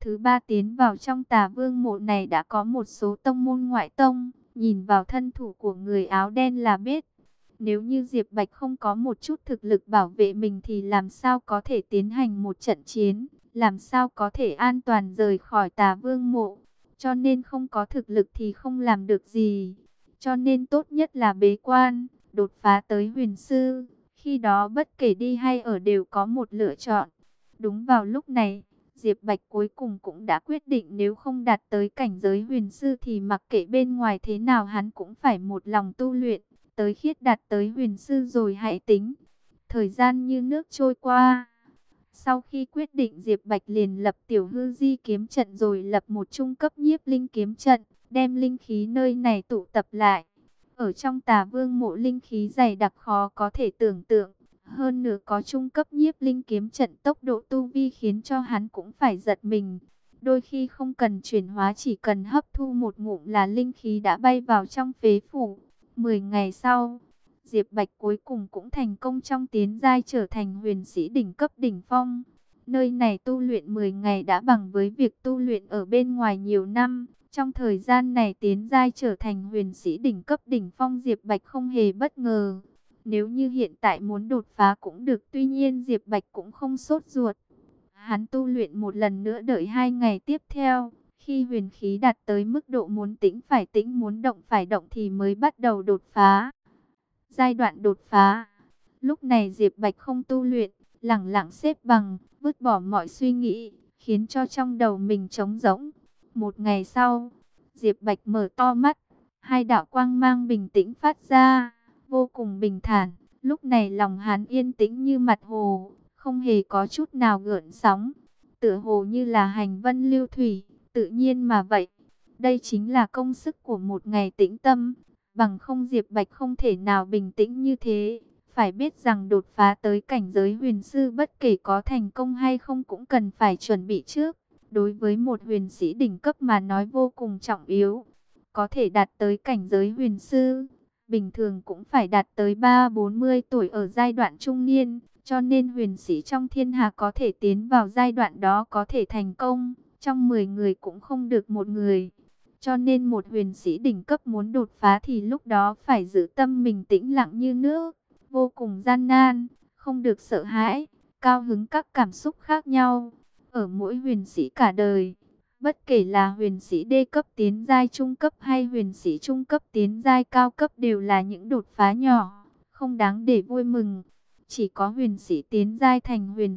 Thứ ba tiến vào trong Tà Vương mộ này đã có một số tông môn ngoại tông, nhìn vào thân thủ của người áo đen là biết. Nếu như Diệp Bạch không có một chút thực lực bảo vệ mình thì làm sao có thể tiến hành một trận chiến, làm sao có thể an toàn rời khỏi Tà Vương mộ. Cho nên không có thực lực thì không làm được gì. Cho nên tốt nhất là bế quan, đột phá tới huyền sư. Khi đó bất kể đi hay ở đều có một lựa chọn. Đúng vào lúc này, Diệp Bạch cuối cùng cũng đã quyết định nếu không đạt tới cảnh giới huyền sư thì mặc kệ bên ngoài thế nào hắn cũng phải một lòng tu luyện. Tới khiết đạt tới huyền sư rồi hãy tính. Thời gian như nước trôi qua. Sau khi quyết định Diệp Bạch liền lập tiểu hư di kiếm trận rồi lập một trung cấp nhiếp linh kiếm trận, đem linh khí nơi này tụ tập lại. Ở trong Tà Vương mộ linh khí dày đặc khó có thể tưởng tượng. Hơn nữa có trung cấp nhiếp linh kiếm trận tốc độ tu vi khiến cho hắn cũng phải giật mình. Đôi khi không cần chuyển hóa chỉ cần hấp thu một ngụm là linh khí đã bay vào trong phế phủ. 10 ngày sau, Diệp Bạch cuối cùng cũng thành công trong tiến giai trở thành huyền sĩ đỉnh cấp đỉnh phong. Nơi này tu luyện 10 ngày đã bằng với việc tu luyện ở bên ngoài nhiều năm. Trong thời gian này tiến giai trở thành huyền sĩ đỉnh cấp đỉnh phong Diệp Bạch không hề bất ngờ. Nếu như hiện tại muốn đột phá cũng được, tuy nhiên Diệp Bạch cũng không sốt ruột. Hắn tu luyện một lần nữa đợi 2 ngày tiếp theo. Khi huyền khí đạt tới mức độ muốn tĩnh phải tĩnh, muốn động phải động thì mới bắt đầu đột phá. Giai đoạn đột phá. Lúc này Diệp Bạch không tu luyện, lẳng lặng xếp bằng, vứt bỏ mọi suy nghĩ, khiến cho trong đầu mình trống rỗng. Một ngày sau, Diệp Bạch mở to mắt, hai đạo quang mang bình tĩnh phát ra, vô cùng bình thản. Lúc này lòng hắn yên tĩnh như mặt hồ, không hề có chút nào gợn sóng, tựa hồ như là hành vân lưu thủy, tự nhiên mà vậy. Đây chính là công sức của một ngày tĩnh tâm, bằng không Diệp Bạch không thể nào bình tĩnh như thế. Phải biết rằng đột phá tới cảnh giới huyền sư bất kể có thành công hay không cũng cần phải chuẩn bị trước. Đối với một huyền sĩ đỉnh cấp mà nói vô cùng trọng yếu. Có thể đạt tới cảnh giới huyền sư, bình thường cũng phải đạt tới 30-40 tuổi ở giai đoạn trung niên. Cho nên huyền sĩ trong thiên hạ có thể tiến vào giai đoạn đó có thể thành công. Trong 10 người cũng không được một người. Cho nên một huyền sĩ đỉnh cấp muốn đột phá thì lúc đó phải giữ tâm mình tĩnh lặng như nước. Vô cùng gian nan, không được sợ hãi, cao hứng các cảm xúc khác nhau. Ở mỗi huyền sĩ cả đời, bất kể là huyền sĩ đê cấp tiến giai trung cấp hay huyền sĩ trung cấp tiến giai cao cấp đều là những đột phá nhỏ, không đáng để vui mừng. Chỉ có huyền sĩ tiến giai thành huyền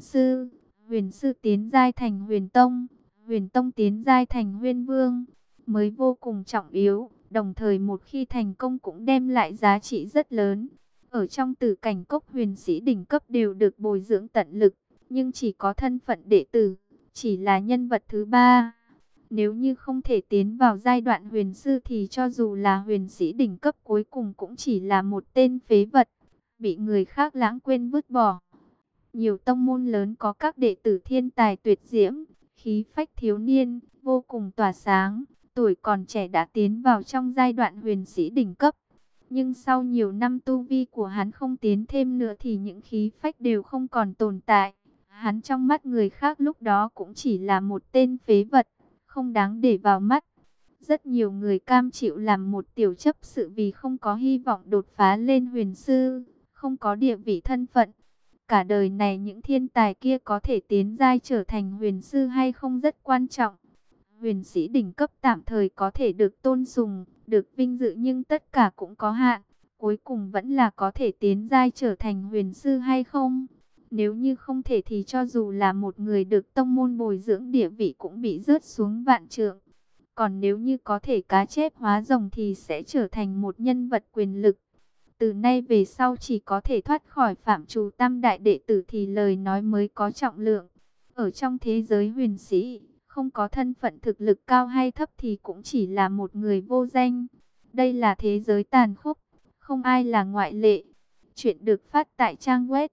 sư tiến giai thành huyền tông tiến giai thành huyền vương mới vô cùng trọng yếu. Đồng thời một khi thành công cũng đem lại giá trị rất lớn. Ở trong Tử Cảnh Cốc huyền sĩ đỉnh cấp đều được bồi dưỡng tận lực, nhưng chỉ có thân phận đệ tử, chỉ là nhân vật thứ ba. Nếu như không thể tiến vào giai đoạn huyền sư thì cho dù là huyền sĩ đỉnh cấp cuối cùng cũng chỉ là một tên phế vật, bị người khác lãng quên vứt bỏ. Nhiều tông môn lớn có các đệ tử thiên tài tuyệt diễm, khí phách thiếu niên, vô cùng tỏa sáng, tuổi còn trẻ đã tiến vào trong giai đoạn huyền sĩ đỉnh cấp. Nhưng sau nhiều năm tu vi của hắn không tiến thêm nữa thì những khí phách đều không còn tồn tại. Hắn trong mắt người khác lúc đó cũng chỉ là một tên phế vật, không đáng để vào mắt. Rất nhiều người cam chịu làm một tiểu chấp sự vì không có hy vọng đột phá lên huyền sư, không có địa vị thân phận. Cả đời này những thiên tài kia có thể tiến giai trở thành huyền sư hay không rất quan trọng. Huyền sĩ đỉnh cấp tạm thời có thể được tôn sùng, được vinh dự nhưng tất cả cũng có hạn. Cuối cùng vẫn là có thể tiến giai trở thành huyền sư hay không. Nếu như không thể thì cho dù là một người được tông môn bồi dưỡng địa vị cũng bị rớt xuống vạn trượng. Còn nếu như có thể cá chép hóa rồng thì sẽ trở thành một nhân vật quyền lực. Từ nay về sau chỉ có thể thoát khỏi phạm trù tam đại đệ tử thì lời nói mới có trọng lượng. Ở trong thế giới huyền sĩ, không có thân phận thực lực cao hay thấp thì cũng chỉ là một người vô danh. Đây là thế giới tàn khốc, không ai là ngoại lệ. Chuyện được phát tại trang web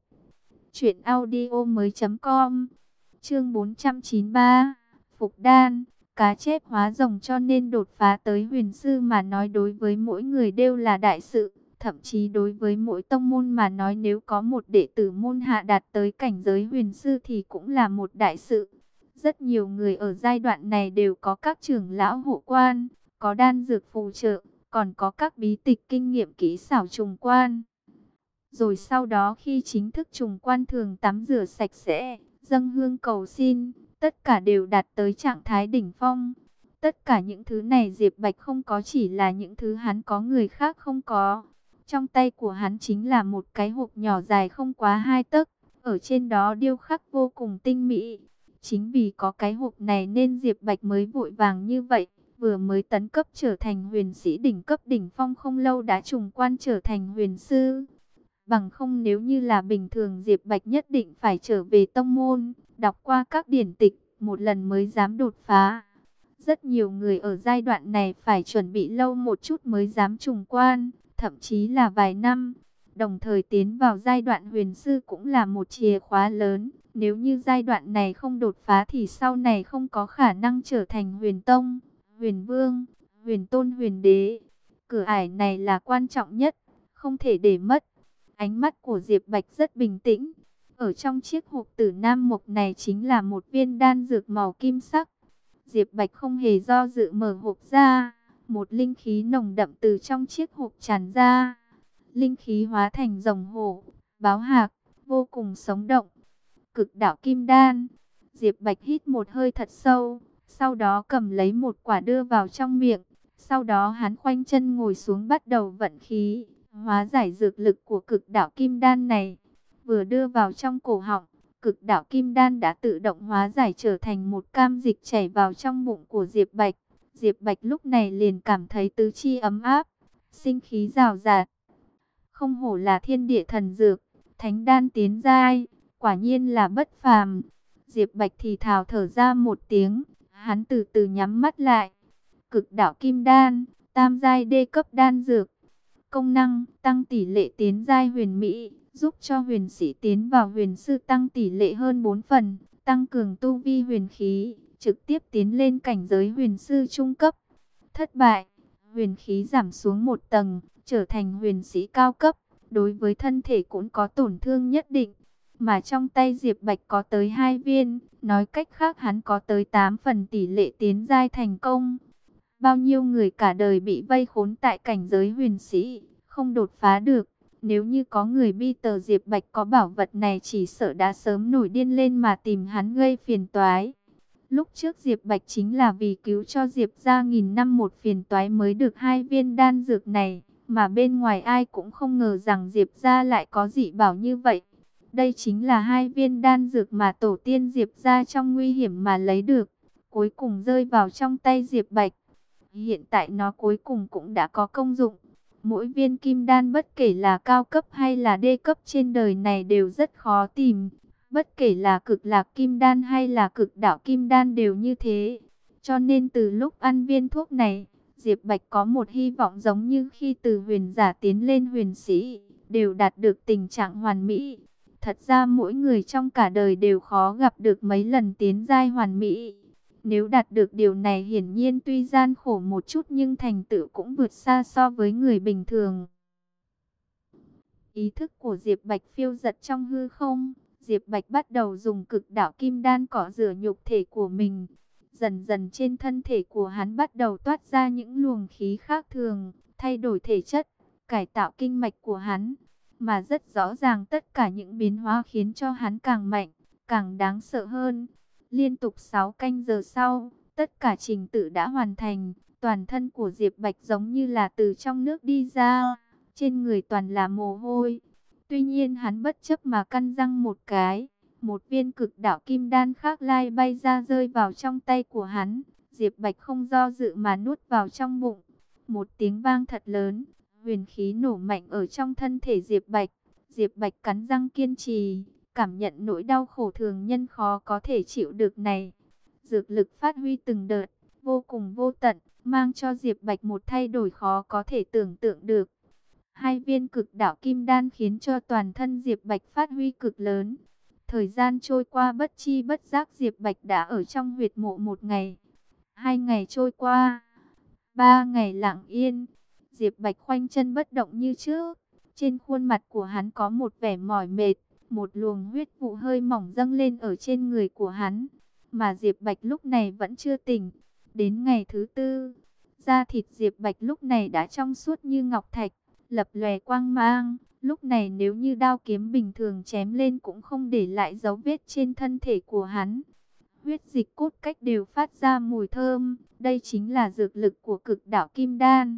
truyệnaudiomoi.com. Chương 493, Phục Đan, cá chép hóa rồng. Cho nên đột phá tới huyền sư mà nói đối với mỗi người đều là đại sự. Thậm chí đối với mỗi tông môn mà nói nếu có một đệ tử môn hạ đạt tới cảnh giới huyền sư thì cũng là một đại sự. Rất nhiều người ở giai đoạn này đều có các trưởng lão hộ quan, có đan dược phù trợ, còn có các bí tịch kinh nghiệm kỹ xảo trùng quan. Rồi sau đó khi chính thức trùng quan thường tắm rửa sạch sẽ, dâng hương cầu xin, tất cả đều đạt tới trạng thái đỉnh phong. Tất cả những thứ này Diệp Bạch không có, chỉ là những thứ hắn có người khác không có. Trong tay của hắn chính là một cái hộp nhỏ dài không quá 2 tấc, ở trên đó điêu khắc vô cùng tinh mỹ. Chính vì có cái hộp này nên Diệp Bạch mới vội vàng như vậy, vừa mới tấn cấp trở thành huyền sĩ đỉnh cấp đỉnh phong không lâu đã trùng quan trở thành huyền sư. Bằng không nếu như là bình thường Diệp Bạch nhất định phải trở về tông môn, đọc qua các điển tịch, một lần mới dám đột phá. Rất nhiều người ở giai đoạn này phải chuẩn bị lâu một chút mới dám trùng quan, thậm chí là vài năm. Đồng thời tiến vào giai đoạn huyền sư cũng là một chìa khóa lớn. Nếu như giai đoạn này không đột phá thì sau này không có khả năng trở thành huyền tông, huyền vương, huyền tôn, huyền đế. Cửa ải này là quan trọng nhất, không thể để mất. Ánh mắt của Diệp Bạch rất bình tĩnh. Ở trong chiếc hộp tử nam mộc này chính là một viên đan dược màu kim sắc. Diệp Bạch không hề do dự mở hộp ra. Một linh khí nồng đậm từ trong chiếc hộp tràn ra. Linh khí hóa thành rồng hổ, báo hạc, vô cùng sống động. Cực đạo kim đan. Diệp Bạch hít một hơi thật sâu. Sau đó cầm lấy một quả đưa vào trong miệng. Sau đó hắn khoanh chân ngồi xuống bắt đầu vận khí. Hóa giải dược lực của cực đạo kim đan này. Vừa đưa vào trong cổ họng, cực đạo kim đan đã tự động hóa giải trở thành một cam dịch chảy vào trong bụng của Diệp Bạch. Diệp Bạch lúc này liền cảm thấy tứ chi ấm áp, sinh khí rào rạt. Không hổ là thiên địa thần dược, thánh đan tiến giai, quả nhiên là bất phàm. Diệp Bạch thì thào thở ra một tiếng, hắn từ từ nhắm mắt lại. Cực đạo kim đan, tam giai đê cấp đan dược. Công năng, tăng tỷ lệ tiến giai huyền mỹ, giúp cho huyền sĩ tiến vào huyền sư tăng tỷ lệ hơn 4 phần, tăng cường tu vi huyền khí, trực tiếp tiến lên cảnh giới huyền sư trung cấp. Thất bại, huyền khí giảm xuống một tầng, trở thành huyền sĩ cao cấp, đối với thân thể cũng có tổn thương nhất định. Mà trong tay Diệp Bạch có tới 2 viên, nói cách khác hắn có tới 8 phần tỷ lệ tiến giai thành công. Bao nhiêu người cả đời bị vây khốn tại cảnh giới huyền sĩ, không đột phá được. Nếu như có người bi tờ Diệp Bạch có bảo vật này chỉ sợ đã sớm nổi điên lên mà tìm hắn gây phiền toái. Lúc trước Diệp Bạch chính là vì cứu cho Diệp ra nghìn năm một phiền toái mới được 2 viên đan dược này. Mà bên ngoài ai cũng không ngờ rằng Diệp ra lại có dị bảo như vậy. Đây chính là 2 viên đan dược mà tổ tiên Diệp ra trong nguy hiểm mà lấy được. Cuối cùng rơi vào trong tay Diệp Bạch. Hiện tại nó cuối cùng cũng đã có công dụng. Mỗi viên kim đan bất kể là cao cấp hay là đê cấp trên đời này đều rất khó tìm. Bất kể là cực lạc kim đan hay là cực đạo kim đan đều như thế. Cho nên từ lúc ăn viên thuốc này, Diệp Bạch có một hy vọng giống như khi từ huyền giả tiến lên huyền sĩ, đều đạt được tình trạng hoàn mỹ. Thật ra mỗi người trong cả đời đều khó gặp được mấy lần tiến giai hoàn mỹ. Nếu đạt được điều này hiển nhiên tuy gian khổ một chút nhưng thành tựu cũng vượt xa so với người bình thường. Ý thức của Diệp Bạch phiêu dật trong hư không. Diệp Bạch bắt đầu dùng cực đạo kim đan cọ rửa nhục thể của mình. Dần dần trên thân thể của hắn bắt đầu toát ra những luồng khí khác thường, thay đổi thể chất, cải tạo kinh mạch của hắn. Mà rất rõ ràng tất cả những biến hóa khiến cho hắn càng mạnh, càng đáng sợ hơn. Liên tục 6 canh giờ sau, tất cả trình tự đã hoàn thành. Toàn thân của Diệp Bạch giống như là từ trong nước đi ra, trên người toàn là mồ hôi. Tuy nhiên hắn bất chấp mà căn răng một cái, một viên cực đạo kim đan khác lai bay ra rơi vào trong tay của hắn. Diệp Bạch không do dự mà nuốt vào trong bụng. Một tiếng vang thật lớn, huyền khí nổ mạnh ở trong thân thể Diệp Bạch. Diệp Bạch cắn răng kiên trì, cảm nhận nỗi đau khổ thường nhân khó có thể chịu được này. Dược lực phát huy từng đợt, vô cùng vô tận, mang cho Diệp Bạch một thay đổi khó có thể tưởng tượng được. 2 viên cực đạo kim đan khiến cho toàn thân Diệp Bạch phát huy cực lớn. Thời gian trôi qua bất chi bất giác Diệp Bạch đã ở trong huyệt mộ 1 ngày. 2 ngày trôi qua, 3 ngày lặng yên. Diệp Bạch khoanh chân bất động như trước. Trên khuôn mặt của hắn có một vẻ mỏi mệt. Một luồng huyết vụ hơi mỏng dâng lên ở trên người của hắn. mà Diệp Bạch lúc này vẫn chưa tỉnh. Đến ngày thứ tư, da thịt Diệp Bạch lúc này đã trong suốt như ngọc thạch, lập lòe quang mang. Lúc này nếu như đao kiếm bình thường chém lên cũng không để lại dấu vết trên thân thể của hắn. Huyết dịch cốt cách đều phát ra mùi thơm, đây chính là dược lực của cực đạo kim đan.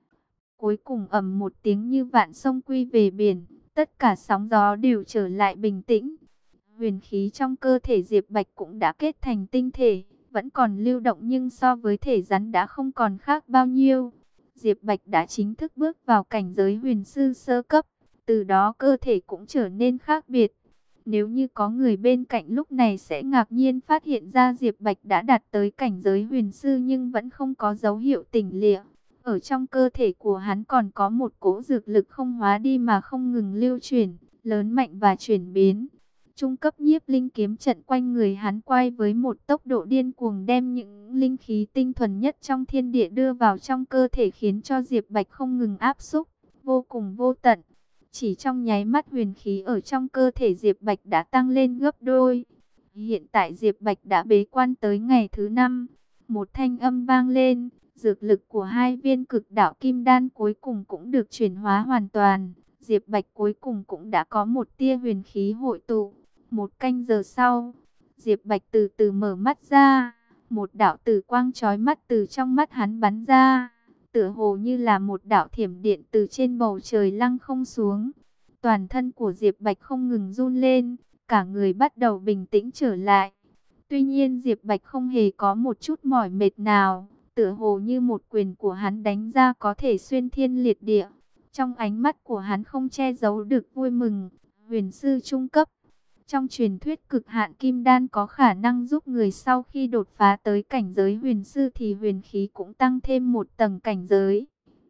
Cuối cùng ầm một tiếng như vạn sông quy về biển, tất cả sóng gió đều trở lại bình tĩnh. Huyền khí trong cơ thể Diệp Bạch cũng đã kết thành tinh thể, vẫn còn lưu động nhưng so với thể rắn đã không còn khác bao nhiêu. Diệp Bạch đã chính thức bước vào cảnh giới huyền sư sơ cấp, từ đó cơ thể cũng trở nên khác biệt. Nếu như có người bên cạnh lúc này sẽ ngạc nhiên phát hiện ra Diệp Bạch đã đạt tới cảnh giới huyền sư nhưng vẫn không có dấu hiệu tỉnh lịa. Ở trong cơ thể của hắn còn có một cỗ dược lực không hóa đi mà không ngừng lưu chuyển, lớn mạnh và chuyển biến. Trung cấp nhiếp linh kiếm trận quanh người hắn quay với một tốc độ điên cuồng đem những linh khí tinh thuần nhất trong thiên địa đưa vào trong cơ thể khiến cho Diệp Bạch không ngừng áp xúc, vô cùng vô tận. Chỉ trong nháy mắt huyền khí ở trong cơ thể Diệp Bạch đã tăng lên gấp đôi. Hiện tại Diệp Bạch đã bế quan tới ngày thứ 5. Một thanh âm vang lên, dược lực của 2 viên cực đạo kim đan cuối cùng cũng được chuyển hóa hoàn toàn. Diệp Bạch cuối cùng cũng đã có một tia huyền khí hội tụ. 1 canh giờ sau, Diệp Bạch từ từ mở mắt ra. Một đạo tử quang chói mắt từ trong mắt hắn bắn ra, tựa hồ như là một đạo thiểm điện từ trên bầu trời lăng không xuống. Toàn thân của Diệp Bạch không ngừng run lên, cả người bắt đầu bình tĩnh trở lại. Tuy nhiên Diệp Bạch không hề có một chút mỏi mệt nào, tựa hồ như một quyền của hắn đánh ra có thể xuyên thiên liệt địa. Trong ánh mắt của hắn không che giấu được vui mừng. Huyền sư trung cấp. Trong truyền thuyết cực hạn kim đan có khả năng giúp người sau khi đột phá tới cảnh giới huyền sư thì huyền khí cũng tăng thêm một tầng cảnh giới.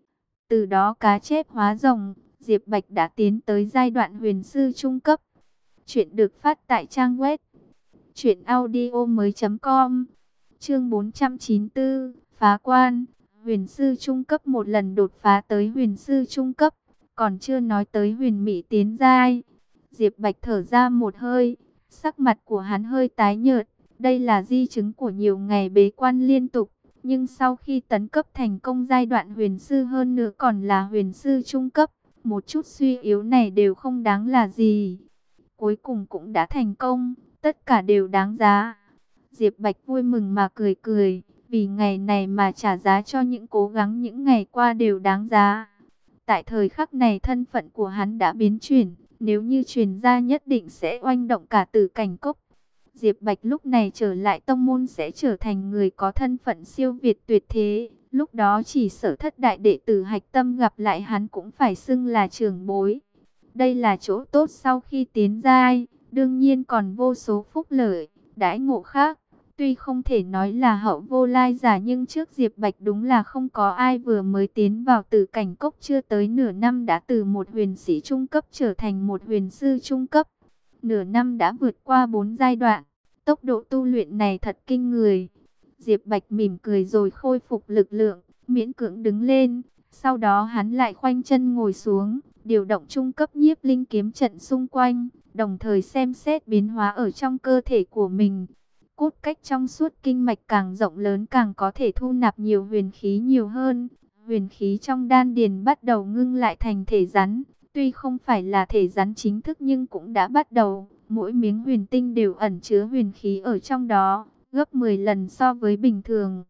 Từ đó cá chép hóa rồng, Diệp Bạch đã tiến tới giai đoạn huyền sư trung cấp. Chuyện được phát tại trang web truyệnaudiomoi.com. Chương 494, phá quan. Huyền sư trung cấp một lần đột phá tới huyền sư trung cấp, còn chưa nói tới huyền mỹ tiến giai. Diệp Bạch thở ra một hơi, sắc mặt của hắn hơi tái nhợt. Đây là di chứng của nhiều ngày bế quan liên tục, nhưng sau khi tấn cấp thành công giai đoạn huyền sư hơn nữa còn là huyền sư trung cấp, một chút suy yếu này đều không đáng là gì. Cuối cùng cũng đã thành công, tất cả đều đáng giá. Diệp Bạch vui mừng mà cười cười, vì ngày này mà trả giá cho những cố gắng những ngày qua đều đáng giá. Tại thời khắc này thân phận của hắn đã biến chuyển, nếu như truyền ra nhất định sẽ oanh động cả Tử Cảnh Cốc. Diệp Bạch lúc này trở lại tông môn sẽ trở thành người có thân phận siêu việt tuyệt thế. Lúc đó chỉ sở thất đại đệ tử Hạch Tâm gặp lại hắn cũng phải xưng là trưởng bối. Đây là chỗ tốt sau khi tiến giai, đương nhiên còn vô số phúc lợi, đãi ngộ khác. Tuy không thể nói là hậu vô lai giả nhưng trước Diệp Bạch đúng là không có ai vừa mới tiến vào Tử Cảnh Cốc chưa tới nửa năm đã từ một huyền sĩ trung cấp trở thành một huyền sư trung cấp. Nửa năm đã vượt qua 4 giai đoạn, tốc độ tu luyện này thật kinh người. Diệp Bạch mỉm cười rồi khôi phục lực lượng, miễn cưỡng đứng lên. Sau đó hắn lại khoanh chân ngồi xuống, điều động trung cấp nhiếp linh kiếm trận xung quanh, đồng thời xem xét biến hóa ở trong cơ thể của mình. Cốt cách trong suốt kinh mạch càng rộng lớn càng có thể thu nạp nhiều huyền khí nhiều hơn. Huyền khí trong đan điền bắt đầu ngưng lại thành thể rắn. Tuy không phải là thể rắn chính thức nhưng cũng đã bắt đầu. Mỗi miếng huyền tinh đều ẩn chứa huyền khí ở trong đó, gấp 10 lần so với bình thường.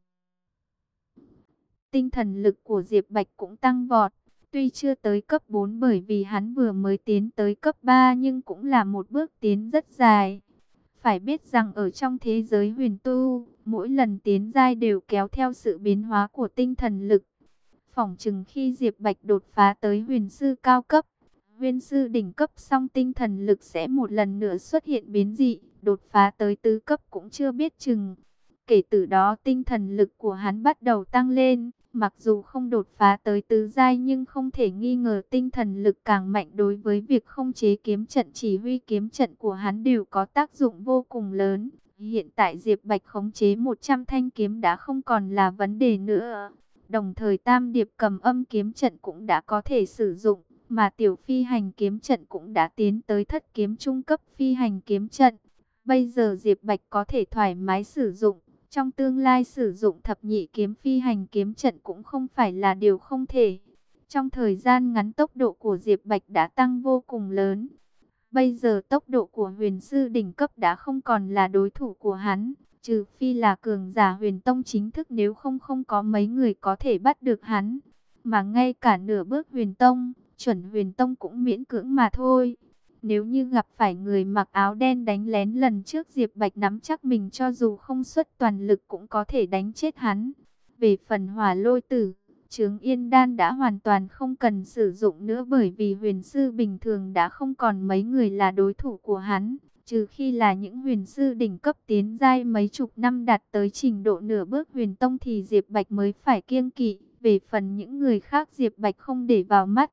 Tinh thần lực của Diệp Bạch cũng tăng vọt. Tuy chưa tới cấp 4 bởi vì hắn vừa mới tiến tới cấp 3 nhưng cũng là một bước tiến rất dài. Phải biết rằng ở trong thế giới huyền tu, mỗi lần tiến giai đều kéo theo sự biến hóa của tinh thần lực. Phỏng chừng khi Diệp Bạch đột phá tới huyền sư cao cấp, huyền sư đỉnh cấp xong tinh thần lực sẽ một lần nữa xuất hiện biến dị, đột phá tới tứ cấp cũng chưa biết chừng. Kể từ đó tinh thần lực của hắn bắt đầu tăng lên, mặc dù không đột phá tới tứ giai nhưng không thể nghi ngờ tinh thần lực càng mạnh đối với việc khống chế kiếm trận chỉ huy kiếm trận của hắn đều có tác dụng vô cùng lớn. Hiện tại Diệp Bạch khống chế 100 thanh kiếm đã không còn là vấn đề nữa. Đồng thời tam điệp cầm âm kiếm trận cũng đã có thể sử dụng, mà tiểu phi hành kiếm trận cũng đã tiến tới thất kiếm trung cấp phi hành kiếm trận. Bây giờ Diệp Bạch có thể thoải mái sử dụng, trong tương lai sử dụng thập nhị kiếm phi hành kiếm trận cũng không phải là điều không thể. Trong thời gian ngắn tốc độ của Diệp Bạch đã tăng vô cùng lớn. Bây giờ tốc độ của huyền sư đỉnh cấp đã không còn là đối thủ của hắn, trừ phi là cường giả huyền tông chính thức, nếu không không có mấy người có thể bắt được hắn. Mà ngay cả nửa bước huyền tông, chuẩn huyền tông cũng miễn cưỡng mà thôi. Nếu như gặp phải người mặc áo đen đánh lén lần trước, Diệp Bạch nắm chắc mình cho dù không xuất toàn lực cũng có thể đánh chết hắn. Về phần hỏa lôi tử, Chướng Yên Đan đã hoàn toàn không cần sử dụng nữa, bởi vì huyền sư bình thường đã không còn mấy người là đối thủ của hắn. Trừ khi là những huyền sư đỉnh cấp tiến giai mấy chục năm đạt tới trình độ nửa bước huyền tông thì Diệp Bạch mới phải kiêng kỵ. Về phần những người khác Diệp Bạch không để vào mắt.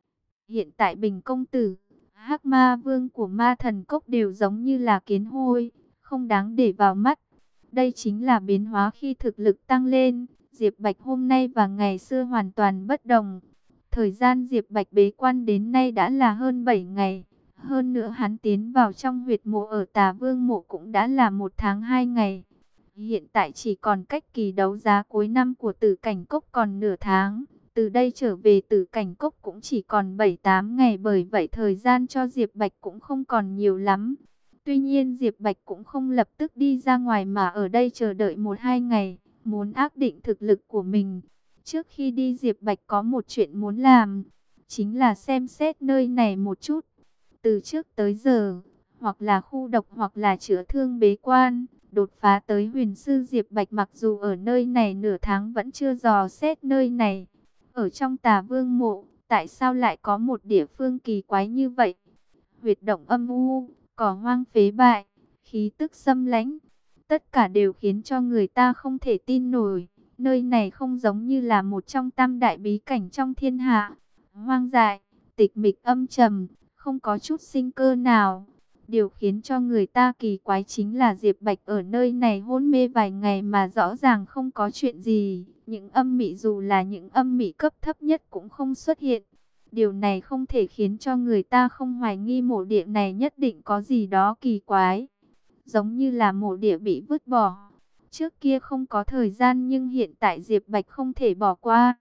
Hiện tại Bình công tử, Hắc Ma Vương của Ma Thần Cốc đều giống như là kiến hôi, không đáng để vào mắt. Đây chính là biến hóa khi thực lực tăng lên. Diệp Bạch hôm nay và ngày xưa hoàn toàn bất đồng. Thời gian Diệp Bạch bế quan đến nay đã là hơn 7 ngày. Hơn nữa hắn tiến vào trong huyệt mộ ở Tà Vương mộ cũng đã là 1 tháng 2 ngày. Hiện tại chỉ còn cách kỳ đấu giá cuối năm của Tử Cảnh Cốc còn nửa tháng. Từ đây trở về Tử Cảnh Cốc cũng chỉ còn 7-8 ngày, bởi vậy thời gian cho Diệp Bạch cũng không còn nhiều lắm. Tuy nhiên Diệp Bạch cũng không lập tức đi ra ngoài mà ở đây chờ đợi 1-2 ngày, muốn xác định thực lực của mình. Trước khi đi Diệp Bạch có một chuyện muốn làm, chính là xem xét nơi này một chút. Từ trước tới giờ, hoặc là khu độc hoặc là chữa thương bế quan, đột phá tới huyền sư, Diệp Bạch mặc dù ở nơi này nửa tháng vẫn chưa dò xét nơi này. Ở trong Tà Vương mộ, tại sao lại có một địa phương kỳ quái như vậy? Huyệt động âm u, cỏ hoang phế bại, khí tức xâm lãnh, tất cả đều khiến cho người ta không thể tin nổi. Nơi này không giống như là một trong tam đại bí cảnh trong thiên hạ. Hoang dại, tịch mịch âm trầm, không có chút sinh cơ nào. Điều khiến cho người ta kỳ quái chính là Diệp Bạch ở nơi này hôn mê vài ngày mà rõ ràng không có chuyện gì. Những âm mị, dù là những âm mị cấp thấp nhất cũng không xuất hiện. Điều này không thể khiến cho người ta không hoài nghi mộ địa này nhất định có gì đó kỳ quái. Giống như là mộ địa bị vứt bỏ. Trước kia không có thời gian nhưng hiện tại Diệp Bạch không thể bỏ qua.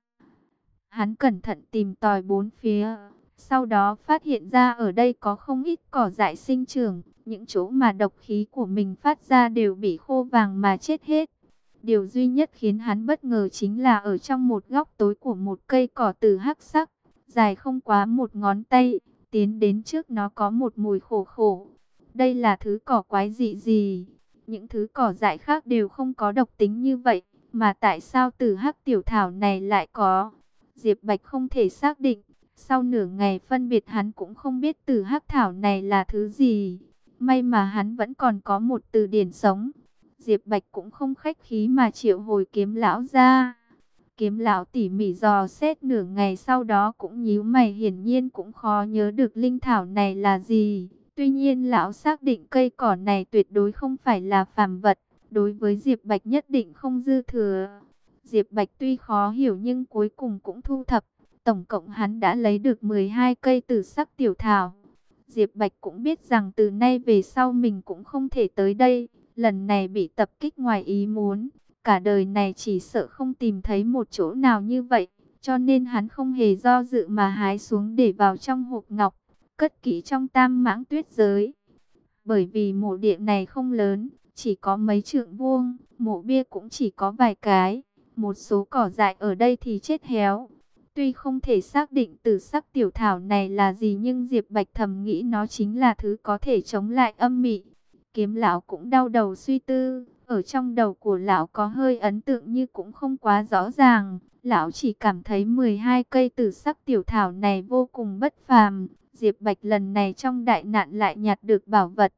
Hắn cẩn thận tìm tòi bốn phía. Sau đó phát hiện ra ở đây có không ít cỏ dại sinh trưởng. Những chỗ mà độc khí của mình phát ra đều bị khô vàng mà chết hết. Điều duy nhất khiến hắn bất ngờ chính là ở trong một góc tối của một cây cỏ từ hắc sắc, dài không quá 1 ngón tay, tiến đến trước nó có một mùi khổ khổ. Đây là thứ cỏ quái dị gì? Những thứ cỏ dại khác đều không có độc tính như vậy, mà tại sao từ hắc tiểu thảo này lại có? Diệp Bạch không thể xác định. Sau nửa ngày phân biệt hắn cũng không biết từ hắc thảo này là thứ gì. May mà hắn vẫn còn có một từ điển sống. Diệp Bạch cũng không khách khí mà triệu hồi Kiếm lão ra. Kiếm lão tỉ mỉ dò xét nửa ngày, sau đó cũng nhíu mày, hiển nhiên cũng khó nhớ được linh thảo này là gì. Tuy nhiên lão xác định cây cỏ này tuyệt đối không phải là phàm vật, đối với Diệp Bạch nhất định không dư thừa. Diệp Bạch tuy khó hiểu nhưng cuối cùng cũng thu thập. Tổng cộng hắn đã lấy được 12 cây tử sắc tiểu thảo. Diệp Bạch cũng biết rằng từ nay về sau mình cũng không thể tới đây. Lần này bị tập kích ngoài ý muốn, cả đời này chỉ sợ không tìm thấy một chỗ nào như vậy. Cho nên hắn không hề do dự mà hái xuống để vào trong hộp ngọc, cất kỹ trong Tam Mãng Tuyết Giới. Bởi vì mộ địa này không lớn, chỉ có mấy trượng vuông, mộ bia cũng chỉ có vài cái. Một số cỏ dại ở đây thì chết héo. Tuy không thể xác định tử sắc tiểu thảo này là gì, nhưng Diệp Bạch thầm nghĩ nó chính là thứ có thể chống lại âm mị. Kiếm lão cũng đau đầu suy tư, ở trong đầu của lão có hơi ấn tượng nhưng cũng không quá rõ ràng. Lão chỉ cảm thấy 12 cây tử sắc tiểu thảo này vô cùng bất phàm. Diệp Bạch lần này trong đại nạn lại nhặt được bảo vật.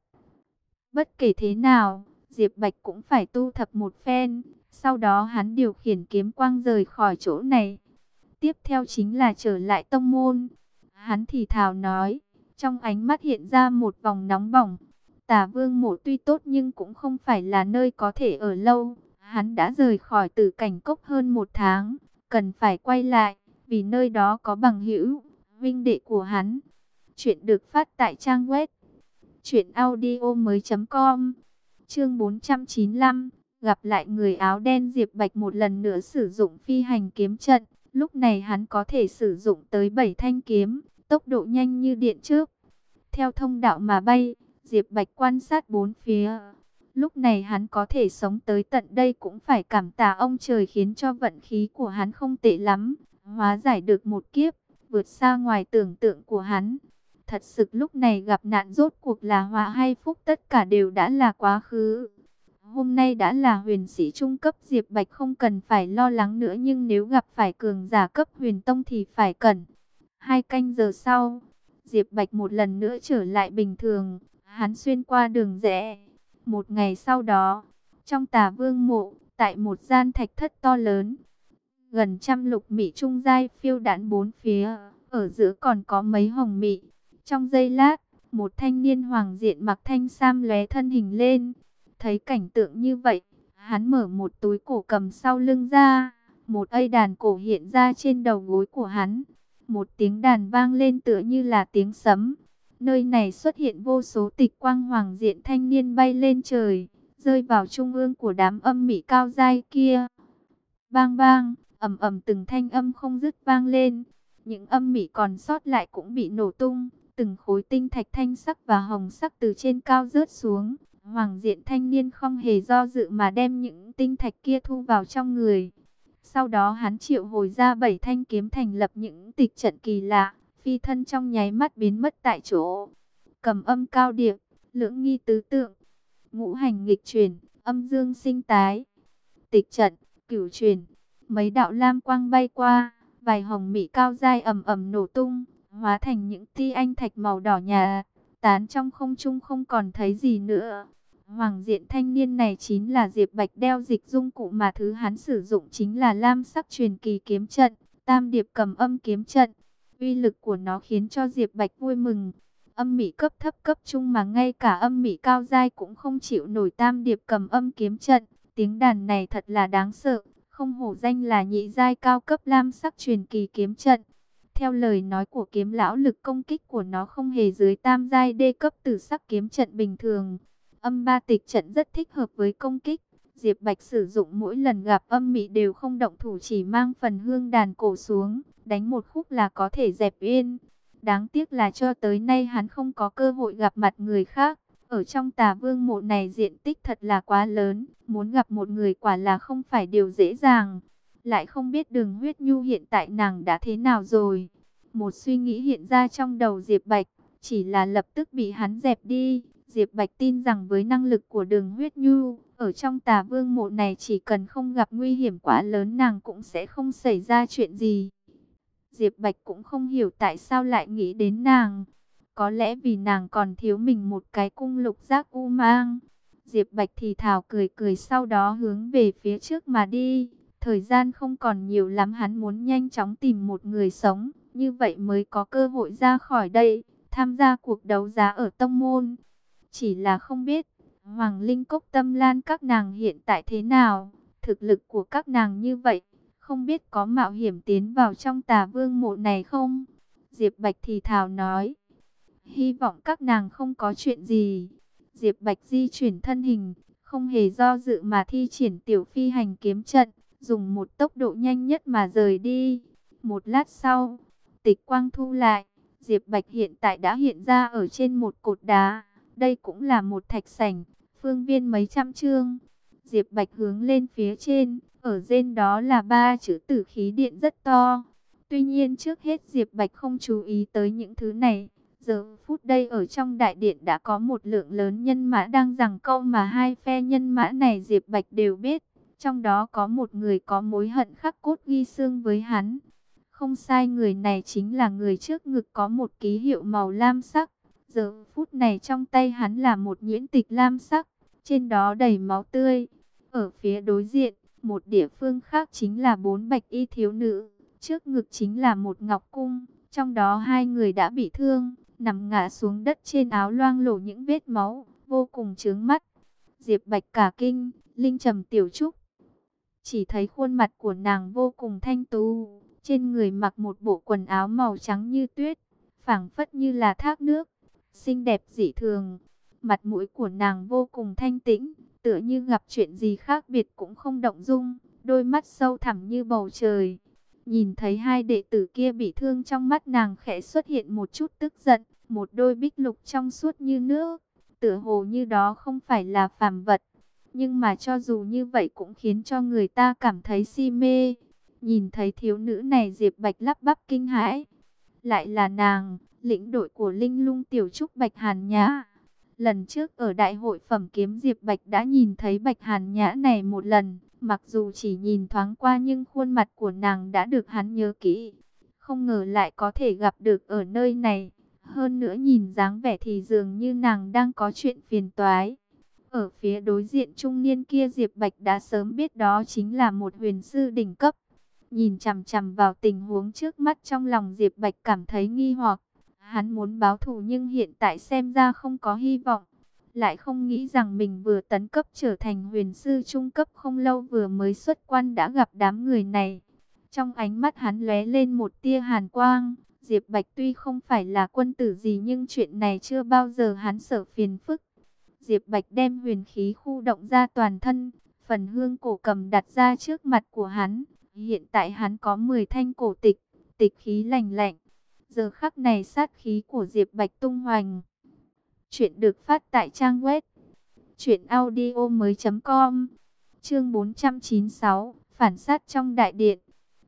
Bất kể thế nào, Diệp Bạch cũng phải tu thập một phen. Sau đó hắn điều khiển kiếm quang rời khỏi chỗ này. Tiếp theo chính là trở lại tông môn. Hắn thì thào nói, trong ánh mắt hiện ra một vòng nóng bỏng. Tà Vương mộ tuy tốt nhưng cũng không phải là nơi có thể ở lâu. Hắn đã rời khỏi Tử Cảnh Cốc hơn 1 tháng, cần phải quay lại, vì nơi đó có bằng hữu, huynh đệ của hắn. Chuyện được phát tại trang web Chuyện audio mới.com. Chương 495. Gặp lại người áo đen. Diệp Bạch một lần nữa sử dụng phi hành kiếm trận. Lúc này hắn có thể sử dụng tới 7 thanh kiếm, tốc độ nhanh như điện chớp. Theo thông đạo mà bay, Diệp Bạch quan sát bốn phía. Lúc này hắn có thể sống tới tận đây cũng phải cảm tạ ông trời khiến cho vận khí của hắn không tệ lắm. Hóa giải được một kiếp, vượt xa ngoài tưởng tượng của hắn. Thật sự lúc này gặp nạn rốt cuộc là họa hay phúc, tất cả đều đã là quá khứ. Hôm nay đã là huyền sĩ trung cấp, Diệp Bạch không cần phải lo lắng nữa, nhưng nếu gặp phải cường giả cấp huyền tông thì phải cẩn. 2 canh giờ sau, Diệp Bạch một lần nữa trở lại bình thường, hắn xuyên qua đường rẽ. Một ngày sau đó, trong Tà Vương mộ, tại một gian thạch thất to lớn, gần trăm lục mị trung giai phiêu đãng bốn phía, ở giữa còn có mấy hồng mị. Trong giây lát, một thanh niên hoàng diện mặc thanh sam lóe thân hình lên. Thấy cảnh tượng như vậy, hắn mở một túi cổ cầm sau lưng ra, một ây đàn cổ hiện ra trên đầu gối của hắn. Một tiếng đàn vang lên tựa như là tiếng sấm. Nơi này xuất hiện vô số tịch quang, hoàng diện thanh niên bay lên trời, rơi vào trung ương của đám âm mị cao giai kia. Bang bang, ầm ầm, từng thanh âm không dứt vang lên. Những âm mị còn sót lại cũng bị nổ tung, từng khối tinh thạch thanh sắc và hồng sắc từ trên cao rớt xuống. Hoàng diện thanh niên không hề do dự mà đem những tinh thạch kia thu vào trong người. Sau đó hắn triệu hồi ra 7 thanh kiếm thành lập những tịch trận kỳ lạ, phi thân trong nháy mắt biến mất tại chỗ. Cầm âm cao điệp, lưỡng nghi tứ tượng, ngũ hành nghịch chuyển, âm dương sinh tái. Tịch trận, cửu chuyển, mấy đạo lam quang bay qua, vài hồng mỹ cao dai ầm ầm nổ tung, hóa thành những tia anh thạch màu đỏ nhà, tán trong không trung không còn thấy gì nữa. Hoàng diện thanh niên này chính là Diệp Bạch đeo dịch dung cụ mà thứ hắn sử dụng chính là lam sắc truyền kỳ kiếm trận, tam điệp cầm âm kiếm trận. Uy lực của nó khiến cho Diệp Bạch vui mừng. Âm mỹ cấp thấp cấp trung mà ngay cả âm mỹ cao giai cũng không chịu nổi tam điệp cầm âm kiếm trận. Tiếng đàn này thật là đáng sợ, không hổ danh là nhị giai cao cấp lam sắc truyền kỳ kiếm trận. Theo lời nói của kiếm lão, lực công kích của nó không hề dưới tam giai đê cấp tử sắc kiếm trận bình thường. Âm ba tịch trận rất thích hợp với công kích. Diệp Bạch sử dụng mỗi lần gặp âm mị đều không động thủ, chỉ mang phần hương đàn cổ xuống, đánh một khúc là có thể dẹp yên. Đáng tiếc là cho tới nay hắn không có cơ hội gặp mặt người khác. Ở trong Tà Vương mộ này diện tích thật là quá lớn, muốn gặp một người quả là không phải điều dễ dàng. Lại không biết Đường Huyết Nhu hiện tại nàng đã thế nào rồi. Một suy nghĩ hiện ra trong đầu Diệp Bạch, chỉ là lập tức bị hắn dẹp đi. Diệp Bạch tin rằng với năng lực của Đường Huyết Nhu, ở trong Tà Vương mộ này chỉ cần không gặp nguy hiểm quá lớn nàng cũng sẽ không xảy ra chuyện gì. Diệp Bạch cũng không hiểu tại sao lại nghĩ đến nàng. Có lẽ vì nàng còn thiếu mình một cái cung lục giác u mang. Diệp Bạch thì thào cười cười, sau đó hướng về phía trước mà đi. Thời gian không còn nhiều lắm, hắn muốn nhanh chóng tìm một người sống, như vậy mới có cơ hội ra khỏi đây, tham gia cuộc đấu giá ở tông môn. Chỉ là không biết Hoàng Linh Cốc, Tâm Lan các nàng hiện tại thế nào. Thực lực của các nàng như vậy, không biết có mạo hiểm tiến vào trong Tà Vương mộ này không? Diệp Bạch thì thào nói. Hy vọng các nàng không có chuyện gì. Diệp Bạch di chuyển thân hình, không hề do dự mà thi triển tiểu phi hành kiếm trận, dùng một tốc độ nhanh nhất mà rời đi. Một lát sau, tịch quang thu lại, Diệp Bạch hiện tại đã hiện ra ở trên một cột đá. Đây cũng là một thạch sảnh, phương viên mấy trăm trượng. Diệp Bạch hướng lên phía trên, ở trên đó là 3 chữ Tử Khí Điện rất to. Tuy nhiên trước hết Diệp Bạch không chú ý tới những thứ này. Giờ phút đây ở trong đại điện đã có một lượng lớn nhân mã đang giằng co, mà hai phe nhân mã này Diệp Bạch đều biết. Trong đó có một người có mối hận khắc cốt ghi xương với hắn. Không sai, người này chính là người trước ngực có một ký hiệu màu lam sắc. Giờ phút này trong tay hắn là một nhuyễn tịch lam sắc, trên đó đầy máu tươi. Ở phía đối diện, một địa phương khác chính là 4 bạch y thiếu nữ. Trước ngực chính là một ngọc cung, trong đó 2 người đã bị thương, nằm ngã xuống đất, trên áo loang lổ những vết máu, vô cùng chướng mắt. Diệp Bạch cả kinh, Linh Trầm Tiểu Trúc. Chỉ thấy khuôn mặt của nàng vô cùng thanh tú, trên người mặc một bộ quần áo màu trắng như tuyết, phảng phất như là thác nước, xinh đẹp dị thường. Mặt mũi của nàng vô cùng thanh tĩnh, tựa như gặp chuyện gì khác biệt cũng không động dung, đôi mắt sâu thẳm như bầu trời. Nhìn thấy hai đệ tử kia bị thương, trong mắt nàng khẽ xuất hiện một chút tức giận, một đôi bích lục trong suốt như nước, tựa hồ như đó không phải là phàm vật. Nhưng mà cho dù như vậy cũng khiến cho người ta cảm thấy si mê. Nhìn thấy thiếu nữ này, Diệp Bạch lắp bắp kinh hãi. Lại là nàng, lĩnh đội của Linh Lung Tiểu Trúc Bạch Hàn Nhã. Lần trước ở đại hội phẩm kiếm, Diệp Bạch đã nhìn thấy Bạch Hàn Nhã này một lần. Mặc dù chỉ nhìn thoáng qua nhưng khuôn mặt của nàng đã được hắn nhớ kỹ. Không ngờ lại có thể gặp được ở nơi này. Hơn nữa nhìn dáng vẻ thì dường như nàng đang có chuyện phiền toái. Ở phía đối diện trung niên kia, Diệp Bạch đã sớm biết đó chính là một huyền sư đỉnh cấp. Nhìn chằm chằm vào tình huống trước mắt, trong lòng Diệp Bạch cảm thấy nghi hoặc. Hắn muốn báo thù nhưng hiện tại xem ra không có hy vọng. Lại không nghĩ rằng mình vừa tấn cấp trở thành huyền sư trung cấp không lâu, vừa mới xuất quan đã gặp đám người này. Trong ánh mắt hắn lóe lên một tia hàn quang. Diệp Bạch tuy không phải là quân tử gì nhưng chuyện này chưa bao giờ hắn sợ phiền phức. Diệp Bạch đem huyền khí khu động ra toàn thân, phần hương cổ cầm đặt ra trước mặt của hắn. Hiện tại hắn có 10 thanh cổ tịch, tịch khí lành lạnh. Giờ khắc này sát khí của Diệp Bạch tung hoành. Chuyện được phát tại trang web truyệnaudiomoi.com. Chương 496, phản sát trong đại điện.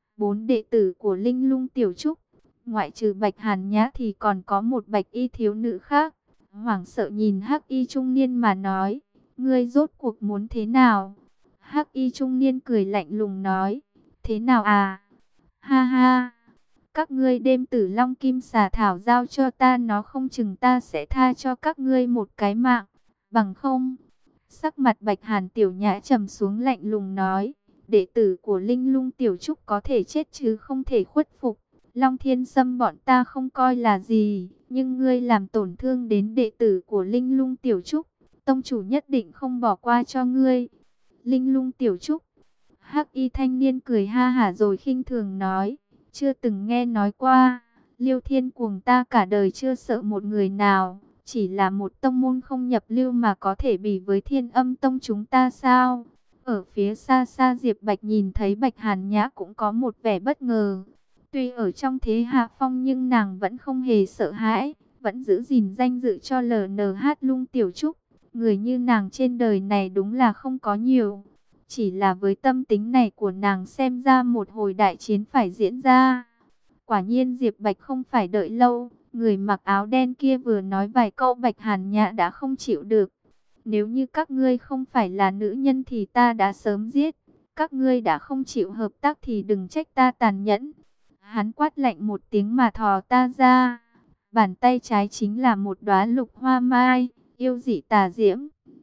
4 đệ tử của Linh Lung Tiểu Trúc, ngoại trừ Bạch Hàn Nhã thì còn có một bạch y thiếu nữ khác. Hoảng sợ nhìn hắc y trung niên mà nói, ngươi rốt cuộc muốn thế nào? Hắc y trung niên cười lạnh lùng nói, thế nào à? Ha ha, các ngươi đem Tử Long Kim Xà Thảo giao cho ta, nó không chừng ta sẽ tha cho các ngươi một cái mạng, bằng không. Sắc mặt Bạch Hàn Tiểu Nhã trầm xuống, lạnh lùng nói, đệ tử của Linh Lung Tiểu Trúc có thể chết chứ không thể khuất phục. Long Thiên Sâm bọn ta không coi là gì, nhưng ngươi làm tổn thương đến đệ tử của Linh Lung Tiểu Trúc, tông chủ nhất định không bỏ qua cho ngươi. Linh Lung Tiểu Trúc. Hắc y thanh niên cười ha hả rồi khinh thường nói, chưa từng nghe nói qua. Liêu Thiên Cuồng ta cả đời chưa sợ một người nào, chỉ là một tông môn không nhập lưu mà có thể bì với Thiên Âm Tông chúng ta sao? Ở phía xa xa, Diệp Bạch nhìn thấy Bạch Hàn Nhã cũng có một vẻ bất ngờ. Tuy ở trong thế hạ phong nhưng nàng vẫn không hề sợ hãi, vẫn giữ gìn danh dự cho LNH Lung Tiểu Trúc. Người như nàng trên đời này đúng là không có nhiều. Chỉ là với tâm tính này của nàng, xem ra một hồi đại chiến phải diễn ra. Quả nhiên Diệp Bạch không phải đợi lâu, người mặc áo đen kia vừa nói vài câu Bạch Hàn Nhã đã không chịu được. Nếu như các ngươi không phải là nữ nhân thì ta đã sớm giết. Các ngươi đã không chịu hợp tác thì đừng trách ta tàn nhẫn. Hắn quát lạnh một tiếng mà thò ta ra. Bàn tay trái chính là một đóa lục hoa mai, yêu dị tà diễm.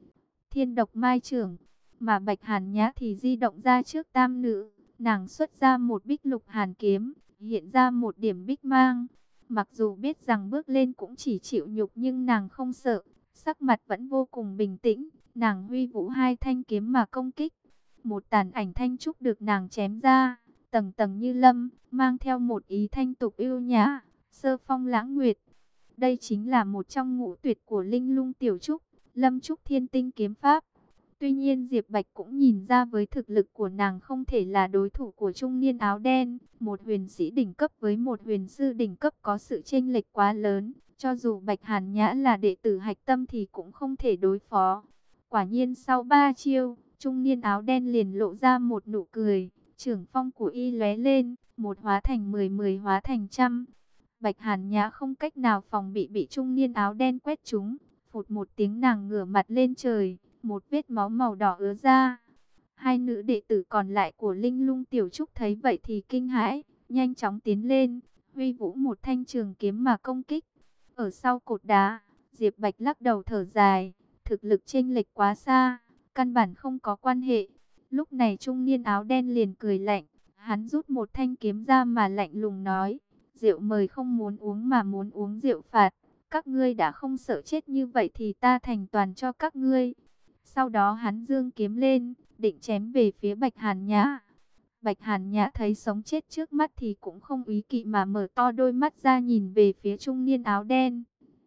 Thiên độc mai trưởng. Mà Bạch Hàn Nhã thì di động ra trước tam nữ. Nàng xuất ra một bích lục hàn kiếm, hiện ra một điểm bích mang. Mặc dù biết rằng bước lên cũng chỉ chịu nhục nhưng nàng không sợ. Sắc mặt vẫn vô cùng bình tĩnh. Nàng huy vũ hai thanh kiếm mà công kích. Một tàn ảnh thanh trúc được nàng chém ra, tầng tầng như lâm, mang theo một ý thanh tục yêu nhã, sơ phong lãng nguyệt. Đây chính là một trong ngũ tuyệt của Linh Lung Tiểu Trúc, Lâm Trúc Thiên Tinh kiếm pháp. Tuy nhiên Diệp Bạch cũng nhìn ra với thực lực của nàng không thể là đối thủ của trung niên áo đen. Một huyền sĩ đỉnh cấp với một huyền sư đỉnh cấp có sự chênh lệch quá lớn. Cho dù Bạch Hàn Nhã là đệ tử hạch tâm thì cũng không thể đối phó. Quả nhiên sau 3 chiêu, trung niên áo đen liền lộ ra một nụ cười. Trưởng phong của y lóe lên, một hóa thành 10, 10 hóa thành trăm. Bạch Hàn Nhã không cách nào phòng bị trung niên áo đen quét trúng. Phụt một tiếng, nàng ngửa mặt lên trời, một vết máu màu đỏ ứa ra. Hai nữ đệ tử còn lại của Linh Lung Tiểu Trúc thấy vậy thì kinh hãi, nhanh chóng tiến lên, huy vũ một thanh trường kiếm mà công kích. Ở sau cột đá, Diệp Bạch lắc đầu thở dài, thực lực chênh lệch quá xa, căn bản không có quan hệ. Lúc này trung niên áo đen liền cười lạnh, hắn rút một thanh kiếm ra mà lạnh lùng nói, rượu mời không muốn uống mà muốn uống rượu phạt. Các ngươi đã không sợ chết như vậy thì ta thành toàn cho các ngươi. Sau đó hắn giương kiếm lên, định chém về phía Bạch Hàn Nhã. Bạch Hàn Nhã thấy sống chết trước mắt thì cũng không úy kỵ mà mở to đôi mắt ra nhìn về phía trung niên áo đen.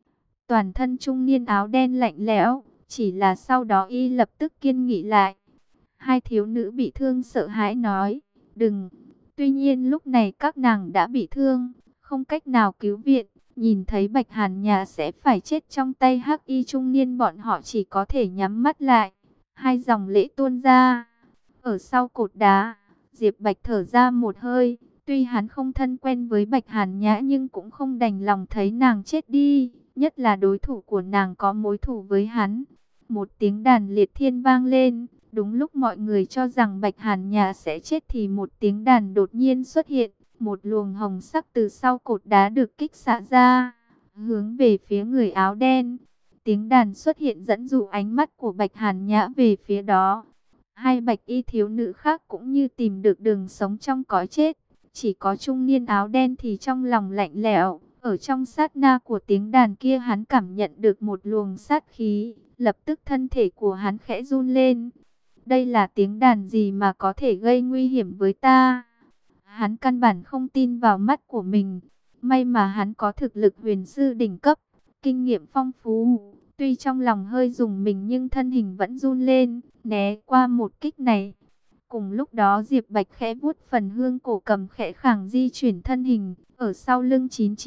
Toàn thân trung niên áo đen lạnh lẽo, chỉ là sau đó y lập tức kiên nghị lại. Hai thiếu nữ bị thương sợ hãi nói, đừng. Tuy nhiên lúc này các nàng đã bị thương, không cách nào cứu viện. Nhìn thấy Bạch Hàn Nhà sẽ phải chết trong tay hắc y trung niên, bọn họ chỉ có thể nhắm mắt lại. Hai dòng lệ tuôn ra. Ở sau cột đá, Diệp Bạch thở ra một hơi. Tuy hắn không thân quen với Bạch Hàn Nhã nhưng cũng không đành lòng thấy nàng chết đi. Nhất là đối thủ của nàng có mối thù với hắn. Một tiếng đàn liệt thiên vang lên. Đúng lúc mọi người cho rằng Bạch Hàn Nhà sẽ chết thì một tiếng đàn đột nhiên xuất hiện. Một luồng hồng sắc từ sau cột đá được kích xạ ra, hướng về phía người áo đen. Tiếng đàn xuất hiện dẫn dụ ánh mắt của Bạch Hàn Nhã về phía đó. Hai bạch y thiếu nữ khác cũng như tìm được đường sống trong cõi chết. Chỉ có trung niên áo đen thì trong lòng lạnh lẽo. Ở trong sát na của tiếng đàn kia hắn cảm nhận được một luồng sát khí. Lập tức thân thể của hắn khẽ run lên. Đây là tiếng đàn gì mà có thể gây nguy hiểm với ta? Hắn căn bản không tin vào mắt của mình. May mà hắn có thực lực huyền sư đỉnh cấp, kinh nghiệm phong phú. Tuy trong lòng hơi rùng mình nhưng thân hình vẫn run lên, né qua một kích này. Cùng lúc đó Diệp Bạch khẽ vuốt phần hương cổ cầm, khẽ khàng di chuyển thân hình. Ở sau lưng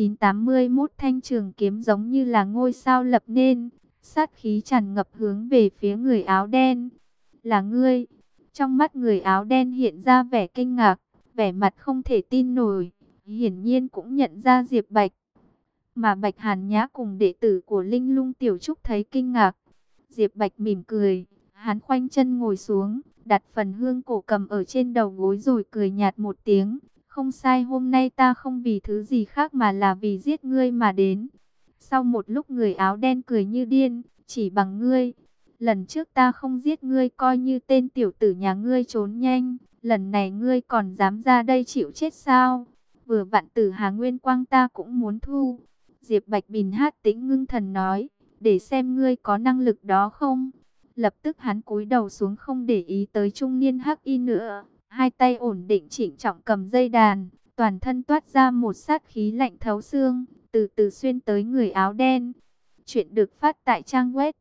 9981 thanh trường kiếm giống như là ngôi sao lập nên. Sát khí tràn ngập hướng về phía người áo đen. Là ngươi? Trong mắt người áo đen hiện ra vẻ kinh ngạc, vẻ mặt không thể tin nổi. Hiển nhiên cũng nhận ra Diệp Bạch. Mà Bạch Hàn Nhã cùng đệ tử của Linh Lung Tiểu Trúc thấy kinh ngạc. Diệp Bạch mỉm cười, hắn khoanh chân ngồi xuống, đặt phần hương cổ cầm ở trên đầu gối rồi cười nhạt một tiếng. Không sai, hôm nay ta không vì thứ gì khác mà là vì giết ngươi mà đến. Sau một lúc người áo đen cười như điên, chỉ bằng ngươi. Lần trước ta không giết ngươi coi như tên tiểu tử nhà ngươi trốn nhanh. Lần này ngươi còn dám ra đây chịu chết sao? Vừa vặn Tử Hà Nguyên Quang ta cũng muốn thu. Diệp Bạch Bình hát tĩnh ngưng thần nói, để xem ngươi có năng lực đó không. Lập tức hắn cúi đầu xuống không để ý tới trung niên hắc y nữa. Hai tay ổn định chỉnh trọng cầm dây đàn, toàn thân toát ra một sát khí lạnh thấu xương, từ từ xuyên tới người áo đen. Chuyện được phát tại trang web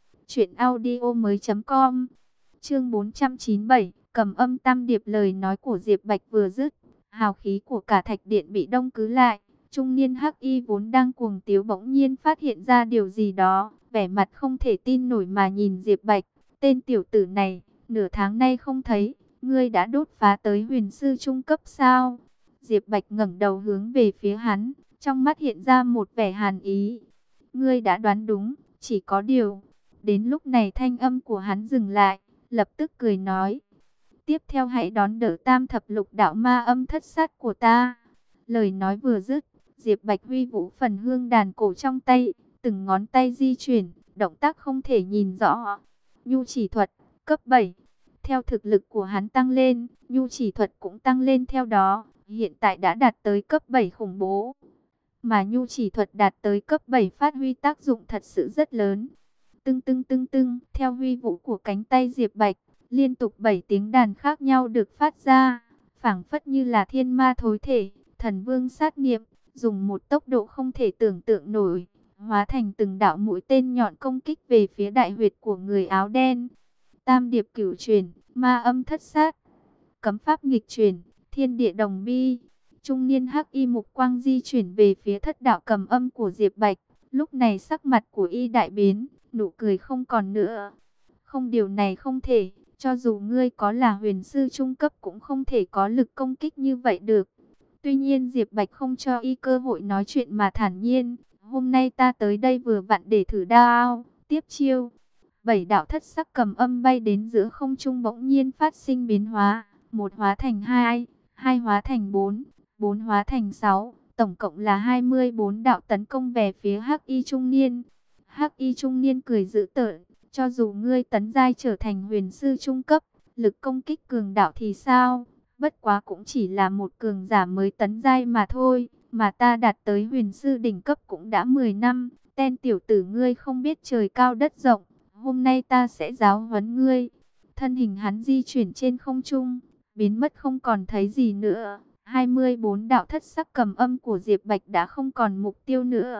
truyệnaudiomoi.com. Chương 497, cầm âm tam điệp. Lời nói của Diệp Bạch vừa dứt, hào khí của cả thạch điện bị đông cứng lại. Trung niên hắc y vốn đang cuồng tiếu bỗng nhiên phát hiện ra điều gì đó, vẻ mặt không thể tin nổi mà nhìn Diệp Bạch. Tên tiểu tử này, nửa tháng nay không thấy, ngươi đã đột phá tới huyền sư trung cấp sao? Diệp Bạch ngẩng đầu hướng về phía hắn, trong mắt hiện ra một vẻ hàn ý. Ngươi đã đoán đúng, chỉ có điều. Đến lúc này thanh âm của hắn dừng lại, lập tức cười nói. Tiếp theo hãy đón đỡ tam thập lục đạo ma âm thất sát của ta. Lời nói vừa dứt, Diệp Bạch huy vũ phần hương đàn cổ trong tay, từng ngón tay di chuyển, động tác không thể nhìn rõ. Nhu chỉ thuật, cấp 7. Theo thực lực của hắn tăng lên, nhu chỉ thuật cũng tăng lên theo đó, hiện tại đã đạt tới cấp 7 khủng bố. Mà nhu chỉ thuật đạt tới cấp 7 phát huy tác dụng thật sự rất lớn. Tưng tưng tưng tưng, theo huy vũ của cánh tay Diệp Bạch, liên tục 7 tiếng đàn khác nhau được phát ra, phảng phất như là thiên ma thối thể, thần vương sát niệm, dùng một tốc độ không thể tưởng tượng nổi, hóa thành từng đạo mũi tên nhọn công kích về phía đại huyệt của người áo đen. Tam điệp cửu chuyển, ma âm thất sát, cấm pháp nghịch chuyển, thiên địa đồng bi. Trung niên hắc y mục quang di chuyển về phía thất đạo cầm âm của Diệp Bạch. Lúc này sắc mặt của y đại biến, nụ cười không còn nữa. Không, điều này không thể, cho dù ngươi có là huyền sư trung cấp cũng không thể có lực công kích như vậy được. Tuy nhiên Diệp Bạch không cho y cơ hội nói chuyện mà thản nhiên, hôm nay ta tới đây vừa vặn để thử đao, tiếp chiêu. 7 đạo thất sắc cầm âm bay đến giữa không trung bỗng nhiên phát sinh biến hóa, một hóa thành 2, 2 hóa thành 4, 4 hóa thành 6, tổng cộng là 24 đạo tấn công về phía Hắc Y trung niên. Hắc Y trung niên cười dữ tợn, cho dù ngươi tấn giai trở thành huyền sư trung cấp, lực công kích cường đạo thì sao? Bất quá cũng chỉ là một cường giả mới tấn giai mà thôi, mà ta đạt tới huyền sư đỉnh cấp cũng đã 10 năm, tên tiểu tử ngươi không biết trời cao đất rộng, hôm nay ta sẽ giáo huấn ngươi. Thân hình hắn di chuyển trên không trung, biến mất không còn thấy gì nữa. 24 đạo thất sắc cầm âm của Diệp Bạch đã không còn mục tiêu nữa.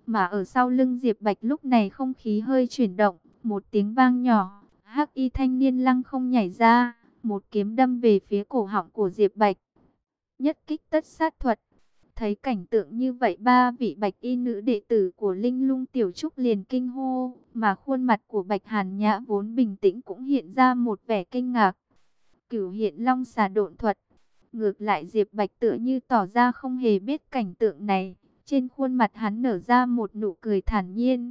Mà ở sau lưng Diệp Bạch lúc này không khí hơi chuyển động, một tiếng vang nhỏ, hắc y thanh niên lăng không nhảy ra, một kiếm đâm về phía cổ họng của Diệp Bạch. Nhất kích tất sát thuật. Thấy cảnh tượng như vậy, ba vị bạch y nữ đệ tử của Linh Lung Tiểu Trúc liền kinh hô, mà khuôn mặt của Bạch Hàn Nhã vốn bình tĩnh cũng hiện ra một vẻ kinh ngạc. Cửu hiện long xà độn thuật. Ngược lại Diệp Bạch tựa như tỏ ra không hề biết cảnh tượng này. Trên khuôn mặt hắn nở ra một nụ cười thản nhiên.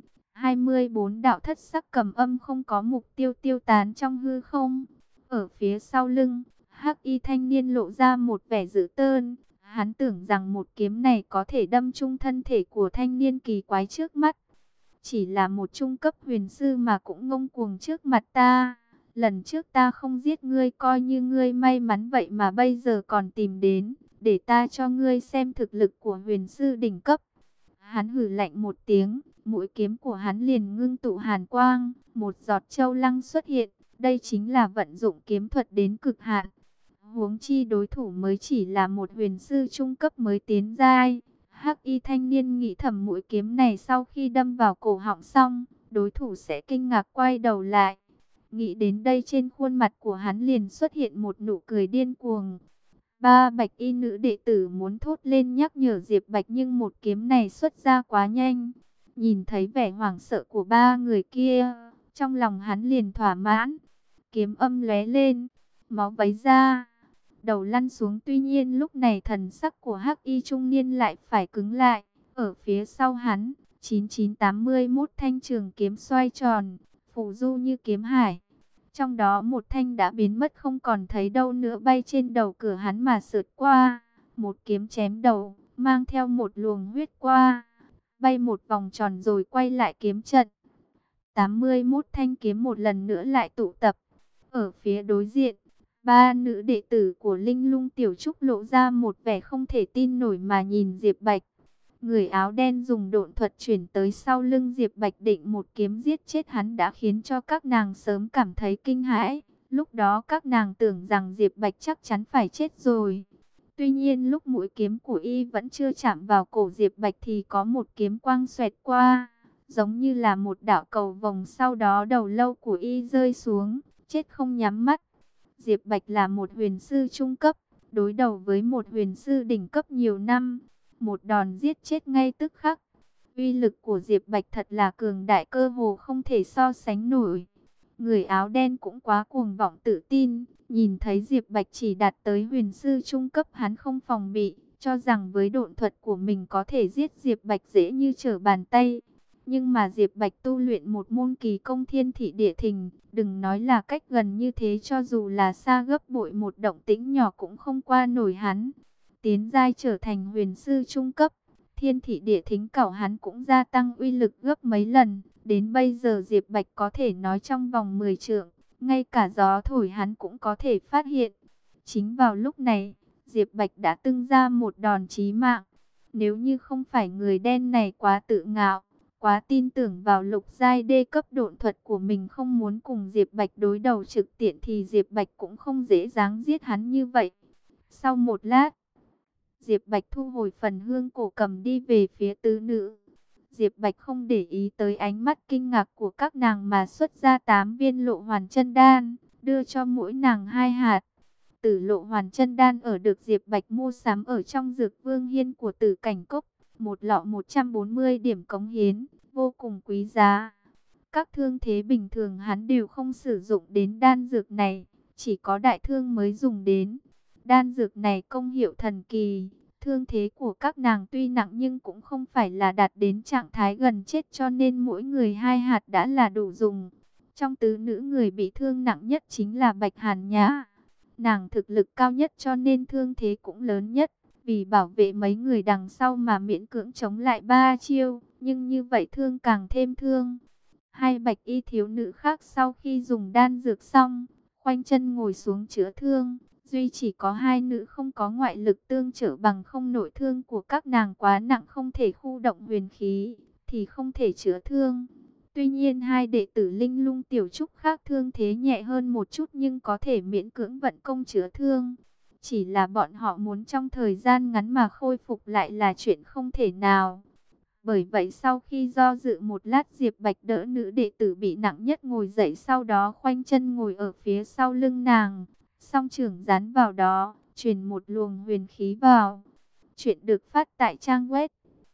24 đạo thất sắc cầm âm không có mục tiêu tiêu tán trong hư không. Ở phía sau lưng, hắc y thanh niên lộ ra một vẻ dữ tợn. Hắn tưởng rằng một kiếm này có thể đâm trúng thân thể của thanh niên kỳ quái trước mắt. Chỉ là một trung cấp huyền sư mà cũng ngông cuồng trước mặt ta. Lần trước ta không giết ngươi coi như ngươi may mắn, vậy mà bây giờ còn tìm đến, để ta cho ngươi xem thực lực của huyền sư đỉnh cấp. Hắn hừ lạnh một tiếng, mũi kiếm của hắn liền ngưng tụ hàn quang, một giọt châu lăng xuất hiện, đây chính là vận dụng kiếm thuật đến cực hạn. Huống chi đối thủ mới chỉ là một huyền sư trung cấp mới tiến giai. Hắc y thanh niên nghĩ thầm mũi kiếm này sau khi đâm vào cổ họng xong, đối thủ sẽ kinh ngạc quay đầu lại. Nghĩ đến đây trên khuôn mặt của hắn liền xuất hiện một nụ cười điên cuồng. Ba bạch y nữ đệ tử muốn thốt lên nhắc nhở Diệp Bạch nhưng một kiếm này xuất ra quá nhanh. Nhìn thấy vẻ hoảng sợ của ba người kia, trong lòng hắn liền thỏa mãn. Kiếm âm lóe lên, máu vấy ra, đầu lăn xuống. Tuy nhiên lúc này thần sắc của hắc y trung niên lại phải cứng lại. Ở phía sau hắn, 9981 thanh trường kiếm xoay tròn, phù du như kiếm hải. Trong đó một thanh đã biến mất không còn thấy đâu nữa, bay trên đầu cửa hắn mà sượt qua. Một kiếm chém đầu, mang theo một luồng huyết qua, bay một vòng tròn rồi quay lại kiếm trận. 81 thanh kiếm một lần nữa lại tụ tập. Ở phía đối diện, ba nữ đệ tử của Linh Lung Tiểu Trúc lộ ra một vẻ không thể tin nổi mà nhìn Diệp Bạch. Người áo đen dùng độn thuật chuyển tới sau lưng Diệp Bạch định một kiếm giết chết hắn đã khiến cho các nàng sớm cảm thấy kinh hãi. Lúc đó các nàng tưởng rằng Diệp Bạch chắc chắn phải chết rồi. Tuy nhiên lúc mũi kiếm của y vẫn chưa chạm vào cổ Diệp Bạch thì có một kiếm quang xoẹt qua, giống như là một đạo cầu vồng, sau đó đầu lâu của y rơi xuống, chết không nhắm mắt. Diệp Bạch là một huyền sư trung cấp, đối đầu với một huyền sư đỉnh cấp nhiều năm. Một đòn giết chết ngay tức khắc. Uy lực của Diệp Bạch thật là cường đại, cơ hồ không thể so sánh nổi. Người áo đen cũng quá cuồng vọng tự tin. Nhìn thấy Diệp Bạch chỉ đạt tới huyền sư trung cấp, hắn không phòng bị, cho rằng với độn thuật của mình có thể giết Diệp Bạch dễ như trở bàn tay. Nhưng mà Diệp Bạch tu luyện một môn kỳ công thiên thị địa thình, đừng nói là cách gần như thế, cho dù là xa gấp bội một động tĩnh nhỏ cũng không qua nổi hắn. Tiến giai trở thành huyền sư trung cấp, thiên thị địa thính cảo hắn cũng gia tăng uy lực gấp mấy lần. Đến bây giờ Diệp Bạch có thể nói trong vòng 10 trượng, ngay cả gió thổi hắn cũng có thể phát hiện. Chính vào lúc này, Diệp Bạch đã tung ra một đòn chí mạng. Nếu như không phải người đen này quá tự ngạo, quá tin tưởng vào lục giai đê cấp độn thuật của mình, không muốn cùng Diệp Bạch đối đầu trực diện, thì Diệp Bạch cũng không dễ dàng giết hắn như vậy. Sau một lát, Diệp Bạch thu hồi phần hương cổ cầm đi về phía tứ nữ. Diệp Bạch không để ý tới ánh mắt kinh ngạc của các nàng mà xuất ra 8 viên lộ hoàn chân đan, đưa cho mỗi nàng 2 hạt. Tử lộ hoàn chân đan ở được Diệp Bạch mua sắm ở trong Dược Vương Hiên của Tử Cảnh Cốc, một lọ 140 điểm cống hiến, vô cùng quý giá. Các thương thế bình thường hắn đều không sử dụng đến đan dược này, chỉ có đại thương mới dùng đến. Đan dược này công hiệu thần kỳ, thương thế của các nàng tuy nặng nhưng cũng không phải là đạt đến trạng thái gần chết, cho nên mỗi người 2 hạt đã là đủ dùng. Trong tứ nữ, người bị thương nặng nhất chính là Bạch Hàn Nhã. Nàng thực lực cao nhất cho nên thương thế cũng lớn nhất, vì bảo vệ mấy người đằng sau mà miễn cưỡng chống lại 3 chiêu, nhưng như vậy thương càng thêm thương. Hai bạch y thiếu nữ khác sau khi dùng đan dược xong, khoanh chân ngồi xuống chữa thương. Duy chỉ có hai nữ không có ngoại lực tương trợ, bằng không nội thương của các nàng quá nặng không thể khu động huyền khí, thì không thể chữa thương. Tuy nhiên hai đệ tử Linh Lung Tiểu Trúc khác thương thế nhẹ hơn một chút nhưng có thể miễn cưỡng vận công chữa thương. Chỉ là bọn họ muốn trong thời gian ngắn mà khôi phục lại là chuyện không thể nào. Bởi vậy sau khi do dự một lát, Diệp Bạch đỡ nữ đệ tử bị nặng nhất ngồi dậy, sau đó khoanh chân ngồi ở phía sau lưng nàng, song chưởng dán vào đó, truyền một luồng huyền khí vào. Chuyện được phát tại trang web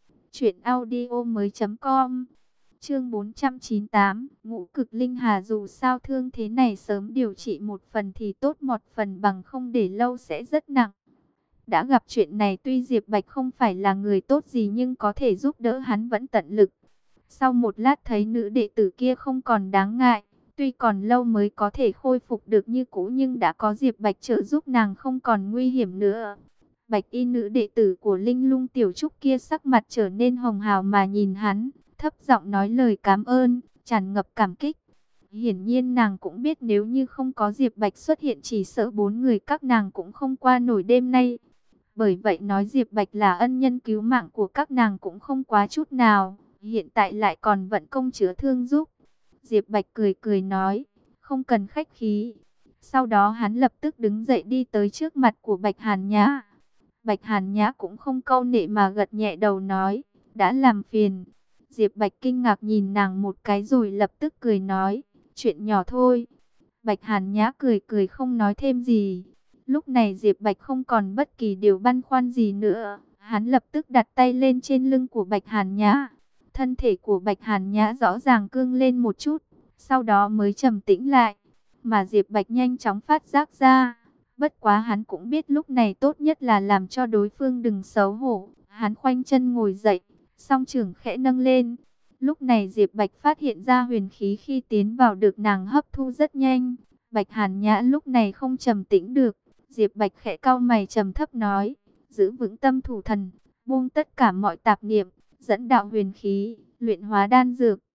truyệnaudiomoi.com. Chương 498, Ngũ Cực Linh Hà. Dù sao thương thế này sớm điều trị một phần thì tốt một phần, bằng không để lâu sẽ rất nặng. Đã gặp chuyện này, tuy Diệp Bạch không phải là người tốt gì nhưng có thể giúp đỡ hắn vẫn tận lực. Sau một lát thấy nữ đệ tử kia không còn đáng ngại, tuy còn lâu mới có thể khôi phục được như cũ nhưng đã có Diệp Bạch trợ giúp nàng không còn nguy hiểm nữa. Bạch y nữ đệ tử của Linh Lung Tiểu Trúc kia sắc mặt trở nên hồng hào mà nhìn hắn, thấp giọng nói lời cảm ơn, tràn ngập cảm kích. Hiển nhiên nàng cũng biết nếu như không có Diệp Bạch xuất hiện chỉ sợ bốn người các nàng cũng không qua nổi đêm nay. Bởi vậy nói Diệp Bạch là ân nhân cứu mạng của các nàng cũng không quá chút nào, hiện tại lại còn vận công chữa thương giúp. Diệp Bạch cười cười nói, không cần khách khí. Sau đó hắn lập tức đứng dậy đi tới trước mặt của Bạch Hàn Nhã. Bạch Hàn Nhã cũng không câu nệ mà gật nhẹ đầu nói, đã làm phiền. Diệp Bạch kinh ngạc nhìn nàng một cái rồi lập tức cười nói, chuyện nhỏ thôi. Bạch Hàn Nhã cười cười không nói thêm gì. Lúc này Diệp Bạch không còn bất kỳ điều băn khoăn gì nữa. Hắn lập tức đặt tay lên trên lưng của Bạch Hàn Nhã. Thân thể của Bạch Hàn Nhã rõ ràng cương lên một chút, sau đó mới trầm tĩnh lại. Mà Diệp Bạch nhanh chóng phát giác ra. Bất quá hắn cũng biết lúc này tốt nhất là làm cho đối phương đừng xấu hổ. Hắn khoanh chân ngồi dậy, song chưởng khẽ nâng lên. Lúc này Diệp Bạch phát hiện ra huyền khí khi tiến vào được nàng hấp thu rất nhanh. Bạch Hàn Nhã lúc này không trầm tĩnh được. Diệp Bạch khẽ cau mày trầm thấp nói, giữ vững tâm thủ thần, buông tất cả mọi tạp niệm, dẫn đạo huyền khí, luyện hóa đan dược.